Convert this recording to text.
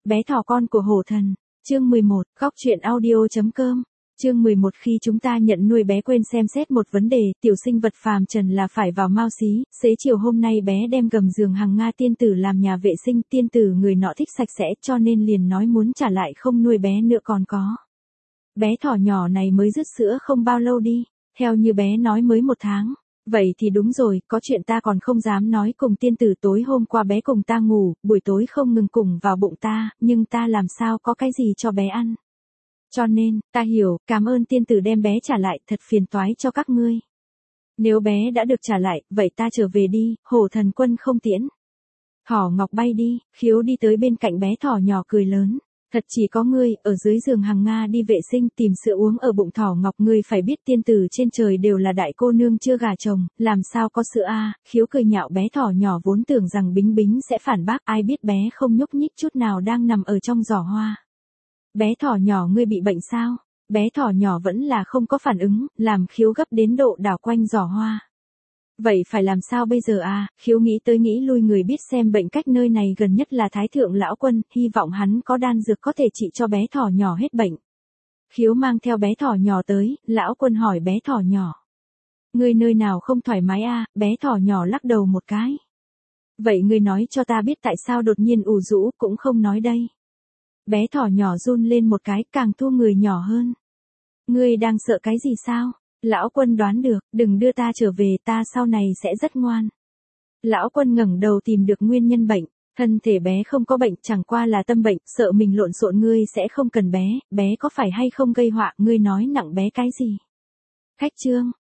Bé thỏ con của hổ thần. Chương 11, góc truyện audio.com. Chương 11 khi chúng ta nhận nuôi bé quên xem xét một vấn đề, tiểu sinh vật phàm trần là phải vào mao xí, xế chiều hôm nay bé đem gầm giường hàng Nga tiên tử làm nhà vệ sinh, tiên tử người nọ thích sạch sẽ cho nên liền nói muốn trả lại không nuôi bé nữa còn có. Bé thỏ nhỏ này mới dứt sữa không bao lâu đi, theo như bé nói mới 1 tháng. Vậy thì đúng rồi, có chuyện ta còn không dám nói cùng tiên tử, tối hôm qua bé cùng ta ngủ, buổi tối không ngừng cùng vào bụng ta, nhưng ta làm sao có cái gì cho bé ăn. Cho nên, ta hiểu, cảm ơn tiên tử đem bé trả lại, thật phiền toái cho các ngươi. Nếu bé đã được trả lại, vậy ta trở về đi, hổ thần quân không tiễn. Thỏ Ngọc bay đi, Khiếu đi tới bên cạnh bé thỏ nhỏ cười lớn. Thật chỉ có ngươi, ở dưới giường hàng Nga đi vệ sinh tìm sữa uống ở bụng thỏ Ngọc, ngươi phải biết tiên tử trên trời đều là đại cô nương chưa gả chồng, làm sao có sữa a? Khiếu cười nhạo bé thỏ nhỏ vốn tưởng rằng Bính Bính sẽ phản bác, ai biết bé không nhúc nhích chút nào đang nằm ở trong giỏ hoa. Bé thỏ nhỏ ngươi bị bệnh sao? Bé thỏ nhỏ vẫn là không có phản ứng, làm Khiếu gấp đến độ đảo quanh giỏ hoa. Vậy phải làm sao bây giờ à? Khiếu nghĩ tới nghĩ lui, người biết xem bệnh cách nơi này gần nhất là Thái Thượng Lão Quân, hy vọng hắn có đan dược có thể trị cho bé thỏ nhỏ hết bệnh. Khiếu mang theo bé thỏ nhỏ tới, Lão Quân hỏi bé thỏ nhỏ. Ngươi nơi nào không thoải mái à? Bé thỏ nhỏ lắc đầu một cái. Vậy ngươi nói cho ta biết tại sao đột nhiên ù rũ, cũng không nói đây. Bé thỏ nhỏ run lên một cái, càng thu người nhỏ hơn. Ngươi đang sợ cái gì sao? Lão Quân đoán được, đừng đưa ta trở về, ta sau này sẽ rất ngoan. Lão Quân ngẩng đầu tìm được nguyên nhân bệnh, thân thể bé không có bệnh, chẳng qua là tâm bệnh, sợ mình lộn xộn, ngươi sẽ không cần bé, bé có phải hay không gây họa, ngươi nói nặng bé cái gì? Khách trương,